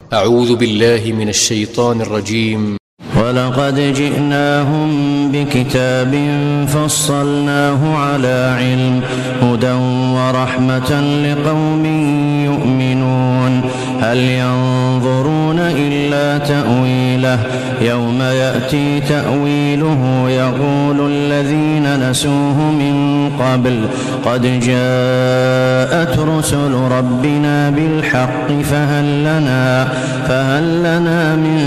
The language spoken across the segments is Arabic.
أعوذ بالله من الشيطان الرجيم. ولقد جئناهم بكتاب فصلناه على علم هدى ورحمة لقوم يؤمنون هل ينظرون إلا تأويله يوم يأتي تأويله يقول الذين نسوه من قبل قد جاءت رسل ربنا بالحق فهل لنا من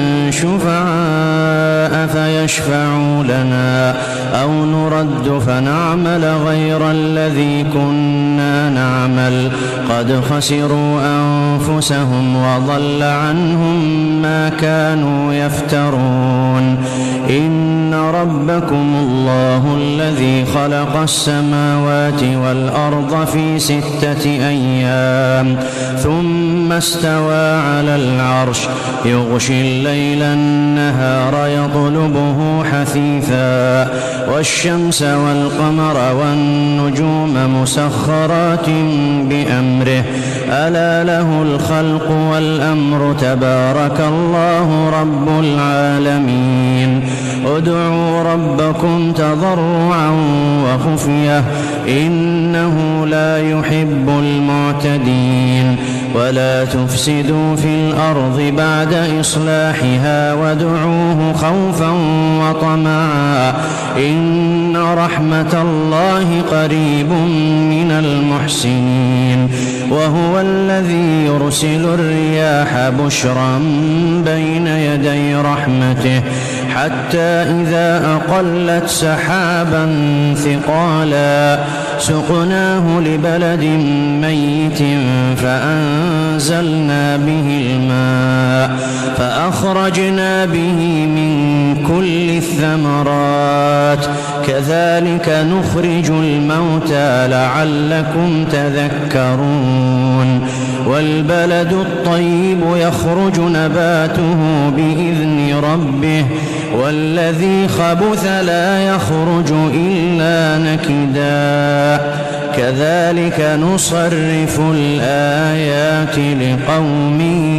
شفعاء فيشفعوا لنا أو نرد فنعمل غير الذي كنا نعمل قد خسروا أنفسهم وضل عنهم ما كانوا يفترون إن ربكم الله الذي خلق السماوات والأرض في 6 أيام ثم استوى على العرش يغشي الليل النهار يطلبه حثيثا والشمس والقمر والنجوم مسخرات بأمره ألا له الخلق والأمر تبارك الله رب العالمين ادعوا ربكم تضرعا وخفية إنه لا يحب المعتدين ولا تفسدوا في الأرض بعد إصلاحها وادعوه خوفا وطمعا إن رحمة الله قريب من المحسنين وهو الذي يرسل الرياح بشرا بين يدي رحمته حتى إذا أقلت سحابا ثقالا سقناه لبلد ميت فأنزلنا به الماء فأخرجنا به من كل الثمرات كذلك نخرج الموتى لعلكم تذكرون والبلد الطيب يخرج نباته بإذن ربه والذي خبث لا يخرج إلا نكدا كذلك نصرف الآيات لقوم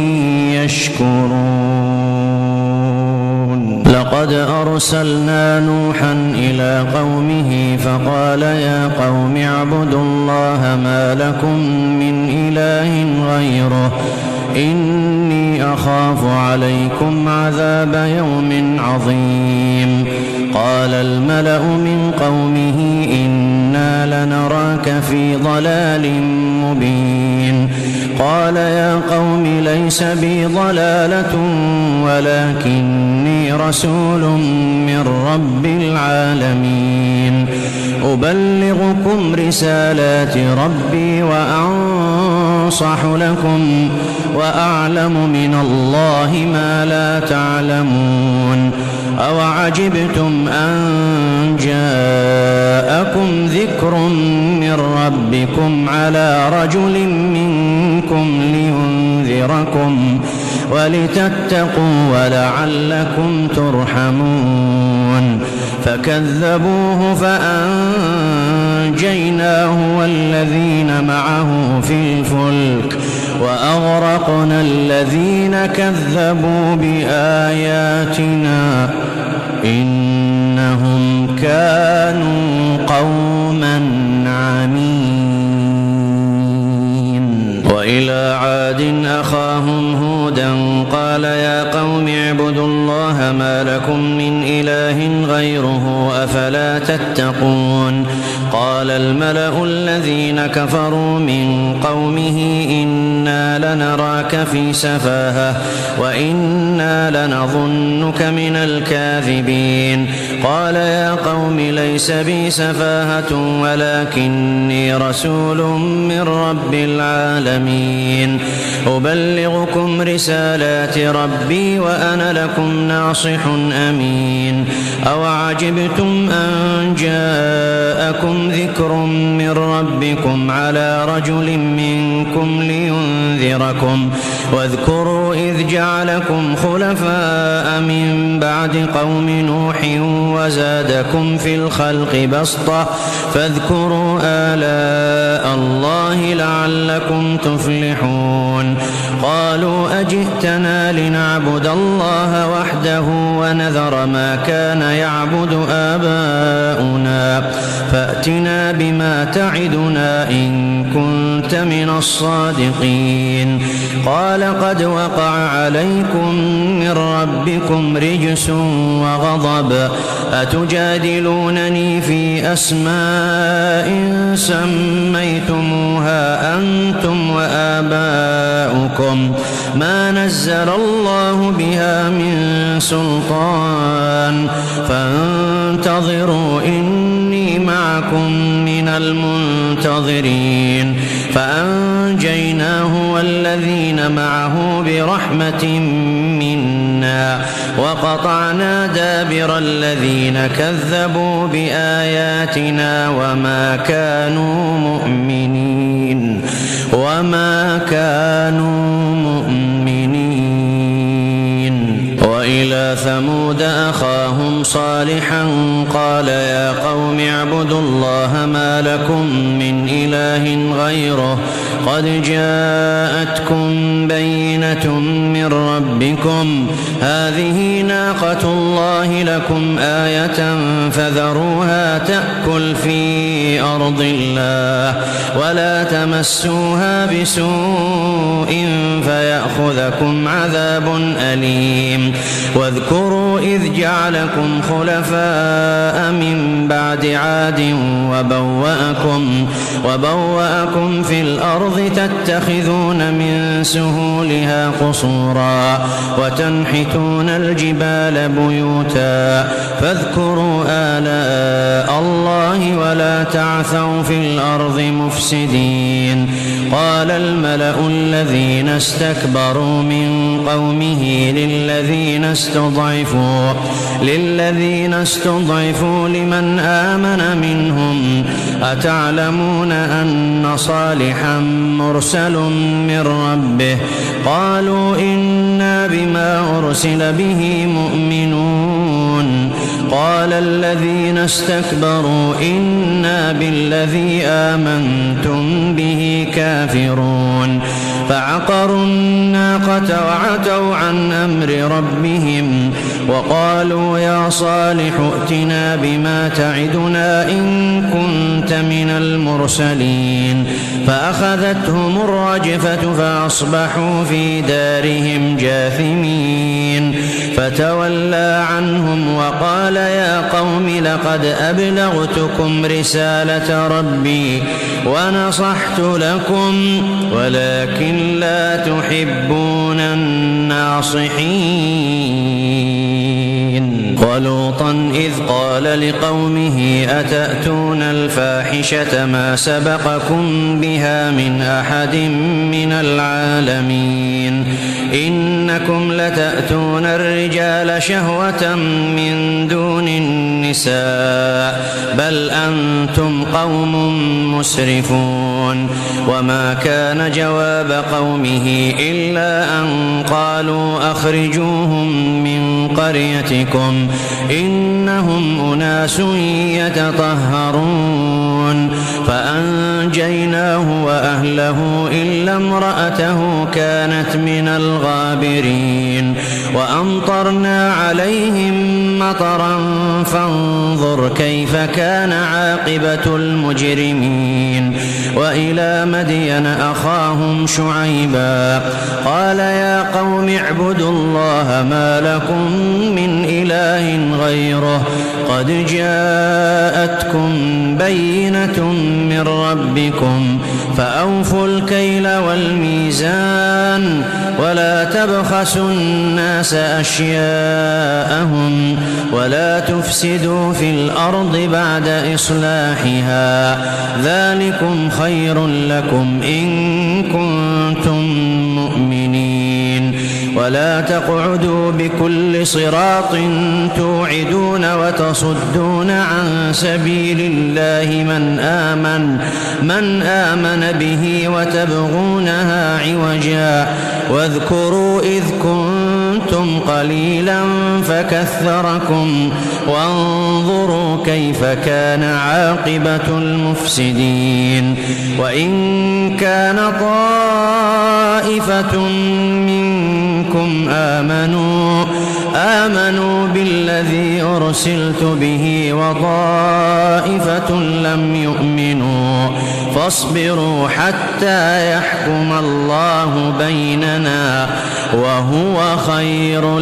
يشكرون لقد أرسلنا نوحا إلى قومه فقال يا قوم اعبدوا الله ما لكم من إله غيره إني أخاف عليكم عذاب يوم عظيم قال الملأ من قومه إنا لنراك في ضلال مبين قال يا قوم ليس بي ضلالة ولكني رسول من رب العالمين أبلغكم رسالات ربي وأنصح لكم وأعلم من الله ما لا تعلمون أوعجبتم أن جاءكم ذكر من ربكم على رجل منكم لينذركم ولتتقوا ولعلكم ترحمون فكذبوه فأنجيناه والذين معه في الفلك وأغرقنا الذين كذبوا بآياتنا إنهم كانوا قوما عمين وإلى عاد أخاهم هودا قال يا قوم اعبدوا الله ما لكم من إله غيره أفلا تتقون قال الملأ الذين كفروا من قومه إنا لنراك في سفاهة وإنا لنظنك من الكاذبين قال يا قوم ليس بي سفاهة ولكني رسول من رب العالمين أبلغكم رسالات ربي وأنا لكم ناصح أمين أوعجبتم أن جاءكم ذكر من ربكم على رجل منكم لينذركم واذكروا إذ جعلكم خلفاء من بعد قوم نوح وزادكم في الخلق بسطة فاذكروا آلاء الله لعلكم تفلحون قالوا أجئتنا لنعبد الله وحده ونذر ما كان يعبد آباؤنا فأتنا بما تعدنا إن كنت من الصادقين قال قد وقع عليكم من ربكم رجس وغضب أتجادلونني في أسماء سميتموها أنتم وآباؤكم ما نزل الله بها من سلطان فانتظروا إني معكم من المنتظرين فأنجيناه والذين معه برحمة منا وقطعنا دابر الذين كذبوا بآياتنا وما كانوا مؤمنين وإلى ثمود أخاهم صالحا قال يا قوم اعبدوا الله ما لكم من إله غيره قد جاءتكم بينة من ربكم هذه ناقة الله لكم آية فذروها تأكل في أرض الله ولا تمسوها بسوء فيأخذكم عذاب أليم واذكروا إذ جعلكم خلفاء من بعد عاد وبوأكم في الأرض تتخذون من سهولها قصورا وتنحتون الجبال بيوتا فاذكروا آلاء الله ولا تعثوا في الأرض مفسدين قال الملأ الذين استكبروا من قومه للذين استضعفوا لمن آمن منهم أتعلمون أن صالحا مرسل من ربه قالوا إنا بما أرسل به مؤمنون قال الذين استكبروا إنا بالذي آمنتم به كافرون فعقروا الناقة وعتوا عن أمر ربهم وقالوا يا صالح ائتنا بما تعدنا إن كنت من المرسلين فأخذتهم الرجفة فأصبحوا في دارهم جاثمين فتولى عنهم وقال يا قوم لقد أبلغتكم رسالة ربي ونصحت لكم ولكن لا تحبون الناصحين ولوطا إذ قال لقومه أتأتون الفاحشة ما سبقكم بها من أحد من العالمين إنكم لتأتون الرجال شهوة من دون النساء بل أنتم قوم مسرفون وما كان جواب قومه إلا أن قالوا أخرجوهم من قريتكم إنهم أناس يتطهرون فأنجيناه وأهله إلا امرأته كانت من الغابرين وأمطرنا عليهم مطرا فانظر كيف كان عاقبة المجرمين وإلى مدين أخاهم شعيبا قال يا قوم اعبدوا الله ما لكم من إله غيره قد جاءتكم بينة من ربكم فأوفوا الكيل والميزان ولا تبخسوا الناس أشياءهم ولا تفسدوا في الأرض بعد إصلاحها ذلكم خير لكم إن كنتم مؤمنين ولا تقعدوا بكل صراط توعدون وتصدون عن سبيل الله من آمن به وتبغونها عوجا واذكروا إذ كنتم كنتم قليلا فكثركم وانظروا كيف كان عاقبة المفسدين. وإن كان طائفة منكم آمنوا بالذي أرسلت به وطائفة لم يؤمنوا فاصبروا حتى يحكم الله بيننا وهو خير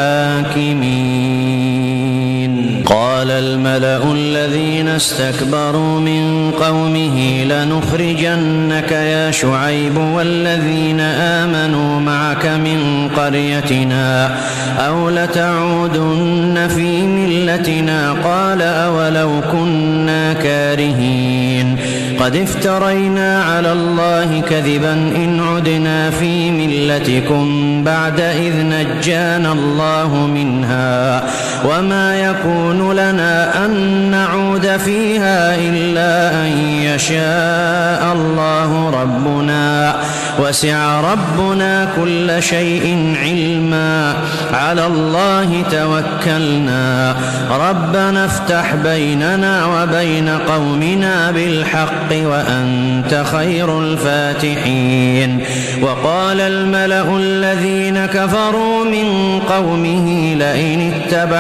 الحاكمين. قال الملأ الذين استكبروا من قومه لنخرجنك يا شعيب والذين آمنوا معك من قريتنا أو لتعودن في ملتنا قال أولو كنا كارهين قد افترينا على الله كذبا إن عدنا في ملتكم بعد إذ نجانا الله منها وما يكون لنا أن نعود فيها إلا أن يشاء الله ربنا وسع ربنا كل شيء علما على الله توكلنا ربنا افتح بيننا وبين قومنا بالحق وأنت خير الفاتحين. وقال الملأ الذين كفروا من قومه لئن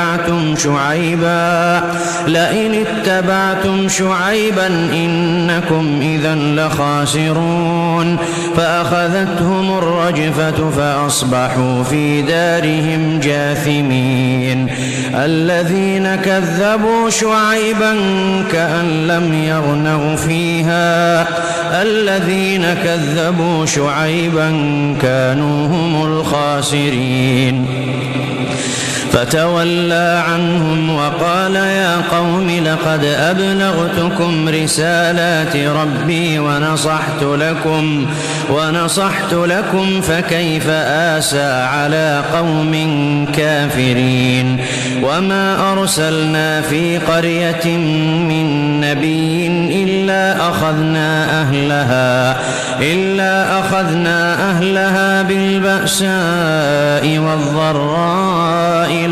اتبعتم شعيبا إنكم إذا لخاسرون فأخذتهم الرجفة فأصبحوا في دارهم جاثمين. الذين كذبوا شعيبا كأن لم يغنوا فيها الذين كذبوا شعيبا كانوا هم الخاسرين. فتولى عنهم وقال يا قوم لقد أبلغتكم رسالات ربي ونصحت لكم فكيف آسى على قوم كافرين. وما أرسلنا في قرية من نبي إلا أخذنا أهلها بالبأساء والضراء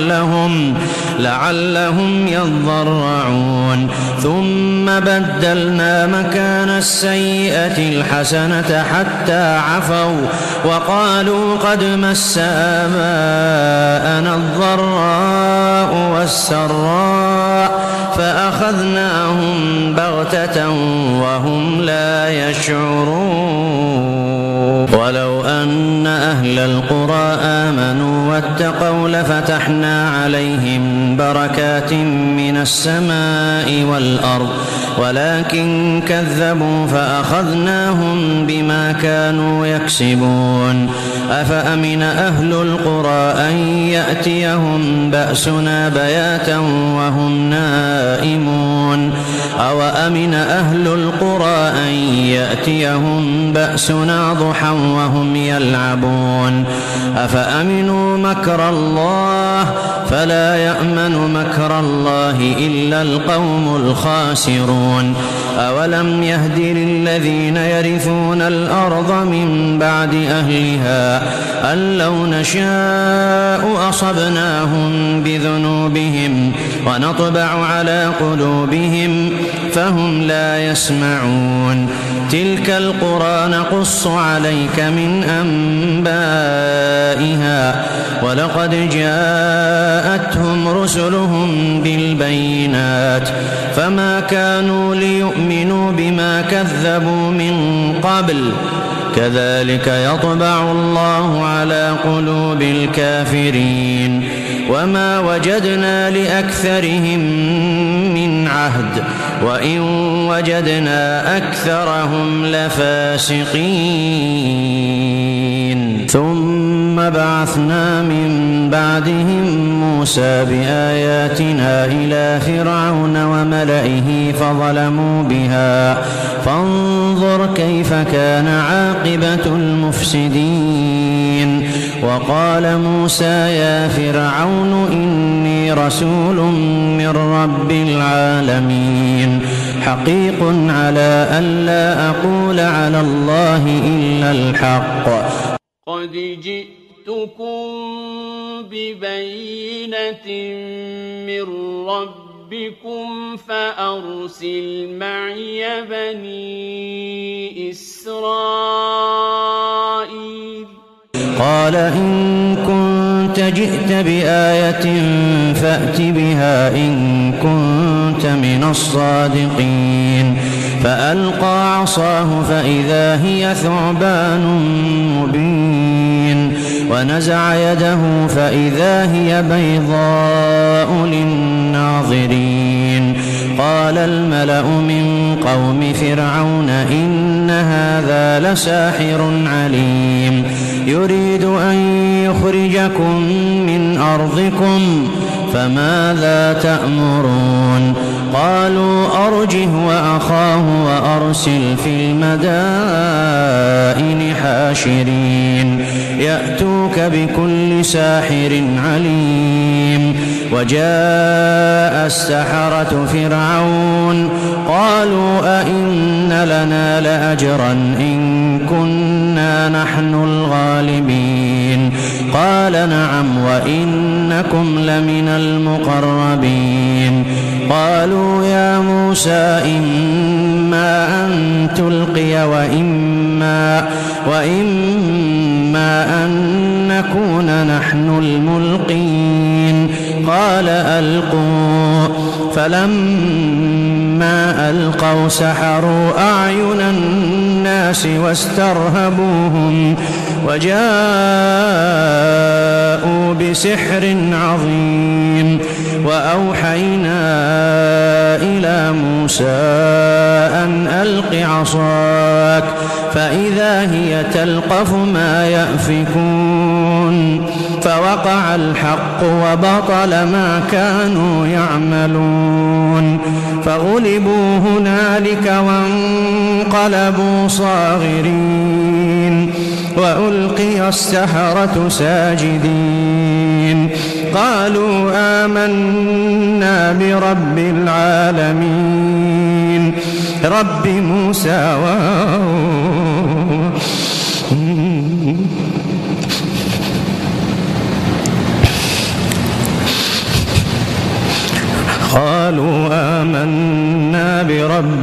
لعلهم يضرعون ثم بدلنا مكان السيئة الحسنة حتى عفوا وقالوا قد مس آباءنا الضراء والسراء فأخذناهم بغتة وهم لا يشعرون. ولو أن أهل القرى آمنوا واتقوا لفتحنا عليهم بركات من السماء والأرض ولكن كذبوا فأخذناهم بما كانوا يكسبون. أفأمن أهل القرى أن يأتيهم بأسنا بياتا وهم نائمون أو أمن أهل القرى أن يأتيهم بأسنا ضحى وهم يلعبون. أفأمنوا مكر الله فلا يأمن مكر الله إلا القوم الخاسرون. أولم يهد للذين يرثون الأرض من بعد أهلها أن لو نشاء أصبناهم بذنوبهم ونطبع على قلوبهم فهم لا يسمعون. تلك القرى نقص عليك من أنبائها ولقد جاءتهم رسلهم بالبينات فما كانوا ليؤمنوا بما كذبوا من قبل كذلك يطبع الله على قلوب الكافرين. وما وجدنا لأكثرهم من عهد وإن وجدنا أكثرهم لفاسقين. ثم بعثنا من بعدهم موسى بآياتنا إلى فرعون وملئه فظلموا بها فانظر كيف كان عاقبة المفسدين. وقال موسى يا فرعون إني رسول من رب العالمين حقيق على ألا أقول على الله إلا الحق. قد جئتكم جئتكم ببينة من ربكم فأرسل معي بني إسرائيل. قال إن كنت جئت بآية فأت بها إن كنت من الصادقين. فألقى عصاه فإذا هي ثعبان مبين ونزع يده فإذا هي بيضاء للناظرين. قال الملأ من قوم فرعون إن هذا لساحر عليم يريد أن يخرجكم من أرضكم فماذا تأمرون؟ قالوا أرجه وأخاه وأرسل في المدائن حاشرين يأتوك بكل ساحر عليم. وجاء السحرة فرعون قالوا أئن لنا لأجرا إن كنا نحن الغالبين. قال نعم وإنكم لمن المقربين. قالوا يا موسى إما أن تلقي وإما أن نكون نحن الملقين. قال ألقوا. فلما ألقوا سحروا أعين الناس واسترهبوهم وجاءوا بسحر عظيم. وأوحينا إلى موسى أن ألق عصاك فإذا هي تلقف ما يأفكون. فوقع الحق وبطل ما كانوا يعملون. فغلبوا هنالك وانقلبوا صاغرين وألقي السحرة ساجدين. قالوا آمنا برب العالمين رب موسى قالوا آمنا برب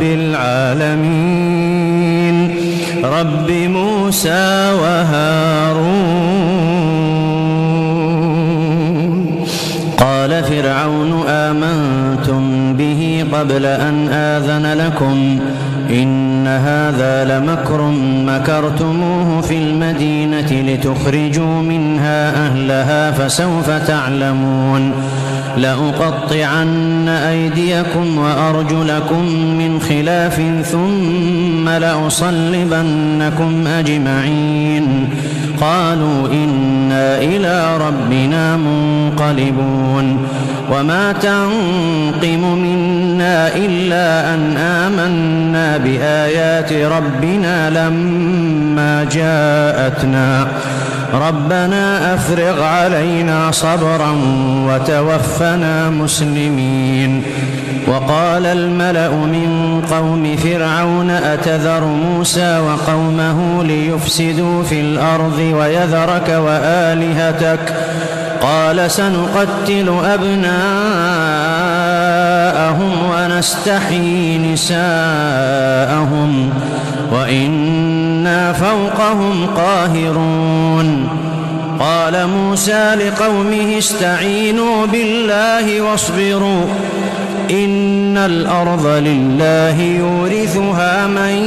العالمين رب موسى وهارون. قال فرعون آمنتم به قبل أن آذن لكم إن هذا لمكر مكرتموه في المدينة لتخرجوا منها أهلها فسوف تعلمون. لأقطعن أيديكم وأرجلكم من خلاف ثم لأصلبنكم أجمعين. قالوا إنا إلى ربنا منقلبون. وما تنقم منا إلا أن آمنا بآيات ربنا لما جاءتنا ربنا أفرغ علينا صبرا وتوفنا مسلمين. وقال الملأ من قوم فرعون أتذر موسى وقومه ليفسدوا في الأرض ويذرك وآلهتك قال سنقتل أبناءهم ونستحيي نساءهم وإنا فوقهم قاهرون. قال موسى لقومه استعينوا بالله واصبروا إن الأرض لله يورثها من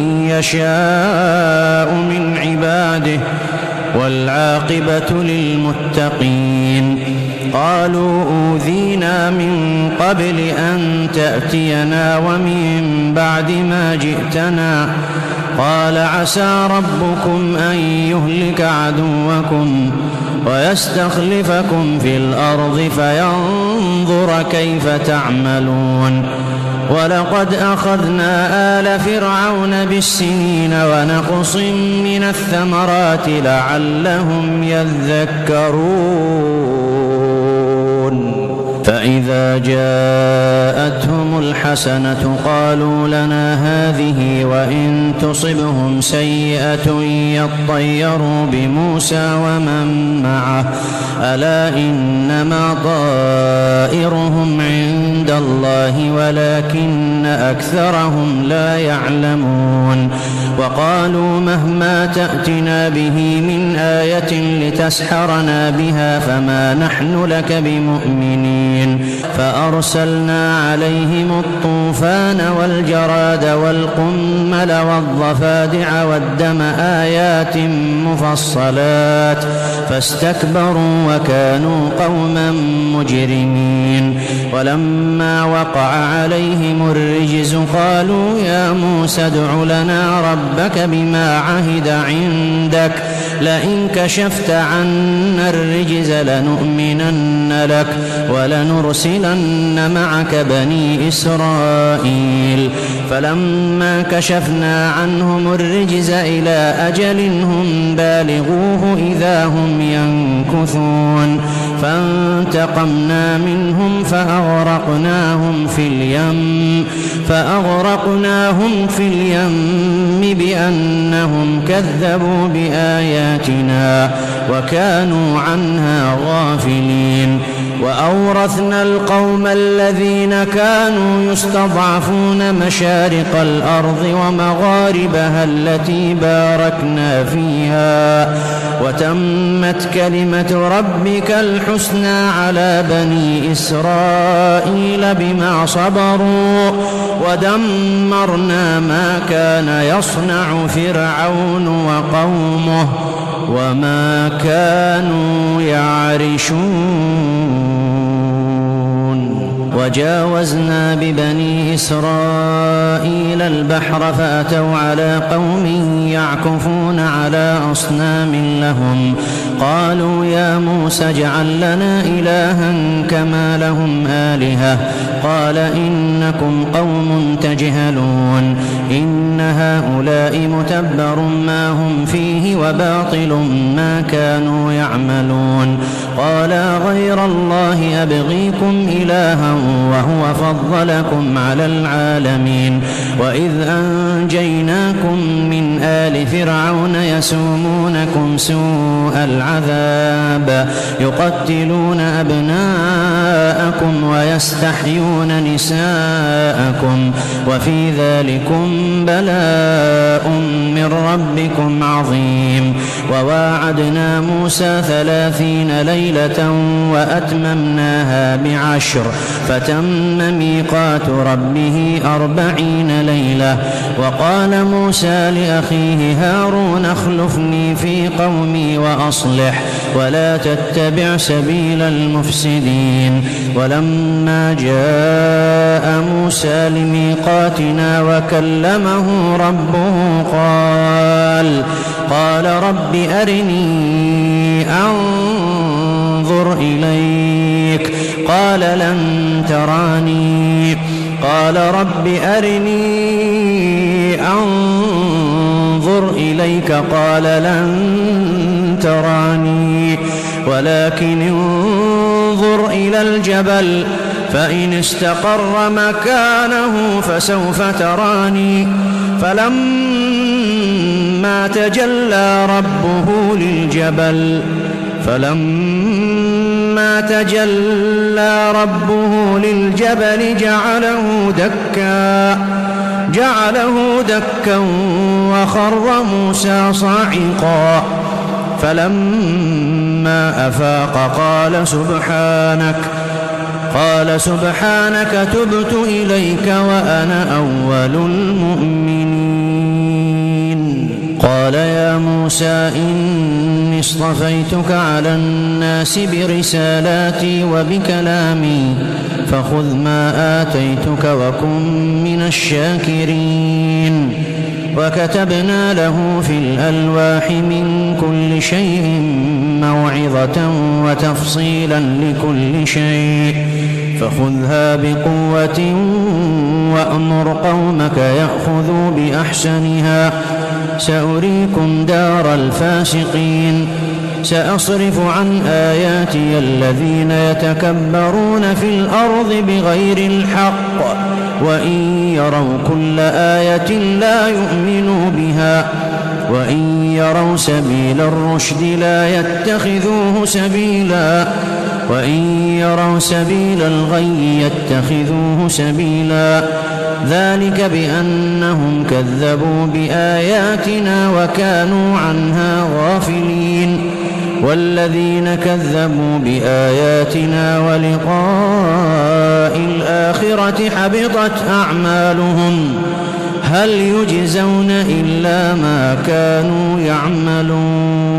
يشاء من عباده والعاقبة للمتقين. قالوا أوذينا من قبل أن تأتينا ومن بعد ما جئتنا قال عسى ربكم أن يهلك عدوكم ويستخلفكم في الأرض فينظر كيف تعملون. ولقد أخذنا آل فرعون بالسنين ونقص من الثمرات لعلهم يذكرون. فإذا جاءتهم الحسنة قالوا لنا هذه وإن تصبهم سيئة يطيروا بموسى ومن معه ألا إنما طائرهم عند الله ولكن أكثرهم لا يعلمون وقالوا مهما تأتنا به من آية لتسحرنا بها فما نحن لك بمؤمنين فأرسلنا عليهم الطوفان والجراد والقمل والضفادع والدم آيات مفصلات فاستكبروا وكانوا قوما مجرمين ولما وقع عليهم الرجز قالوا يا موسى ادع لنا ربك بما عهد عندك لئن كشفت عنا الرجز لنؤمنن لك ولنرسلن معك بني إسرائيل فلما كشفنا عنهم الرجز إلى أجل هم بالغوه إذا هم ينكثون فانتقمنا منهم فأغرقناهم في اليم بأنهم كذبوا بآياتنا وكانوا عنها غافلين وأورثنا القوم الذين كانوا يستضعفون مشارق الأرض ومغاربها التي باركنا فيها وتمت كلمة ربك الحسنى على بني إسرائيل بما صبروا ودمرنا ما كان يصنع فرعون وقومه وما كانوا يعرشون وجاوزنا ببني إسرائيل البحر فأتوا على قوم يعكفون على أصنام لهم قالوا يا موسى اجعل لنا إلها كما لهم آلهة قال إنكم قوم تجهلون إن هؤلاء متبر ما هم فيه وباطل ما كانوا يعملون قال غير الله أبغيكم إلها وهو فضلكم على العالمين وإذ أنجيناكم من آل فرعون يسومونكم سوء العذاب يقتلون أبناءكم ويستحيون نساءكم وفي ذلكم بلاء من ربكم عظيم وواعدنا موسى 30 ليلة وأتممناها ب10 فتم ميقات ربه 40 ليلة وقال موسى لأخيه هارون اخلفني في قومي وأصلح ولا تتبع سبيل المفسدين ولما جاء موسى لميقاتنا وكلمه ربه قال رب أرني أنظر إليك قال لن تراني قال رب أرني أنظر إليك قال لن تراني ولكن انظر إلى الجبل فإن استقر مكانه فسوف تراني فلما تجلى ربه للجبل جعله دكا وخر موسى صاعقا فلما أفاق قال سبحانك تبت إليك وأنا أول المؤمنين قال يا موسى إني اصطفيتك على الناس برسالاتي وبكلامي فخذ ما آتيتك وكن من الشاكرين وكتبنا له في الألواح من كل شيء موعظة وتفصيلا لكل شيء فخذها بقوة وأمر قومك يأخذوا بأحسنها سأريكم دار الفاسقين سأصرف عن آياتي الذين يتكبرون في الأرض بغير الحق وإن يروا كل آية لا يؤمنوا بها وإن يروا سبيل الرشد لا يتخذوه سبيلا وإن يروا سبيل الغي يتخذوه سبيلا ذلك بأنهم كذبوا بآياتنا وكانوا عنها غافلين والذين كذبوا بآياتنا ولقاء الآخرة حبطت أعمالهم هل يجزون إلا ما كانوا يعملون